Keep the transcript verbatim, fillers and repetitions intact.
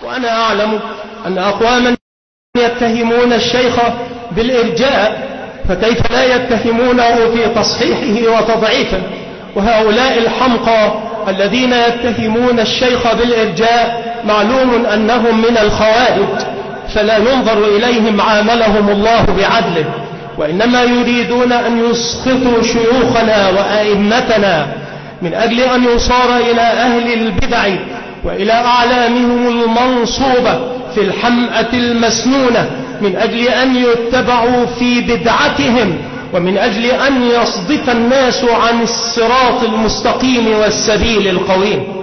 وأنا أعلم أن أقواما يتهمون الشيخ بالإرجاء، فكيف لا يتهمونه في تصحيحه وتضعيفه؟ وهؤلاء الحمقى الذين يتهمون الشيخ بالإرجاء معلوم أنهم من الخوارج، فلا ينظر إليهم عاملهم الله بعدله، وإنما يريدون أن يسخطوا شيوخنا وأئمتنا من أجل أن يصار إلى أهل البدع وإلى أعلامهم المنصوبة في الحمأة المسنونة من أجل أن يتبعوا في بدعتهم، ومن أجل أن يصدف الناس عن الصراط المستقيم والسبيل القويم.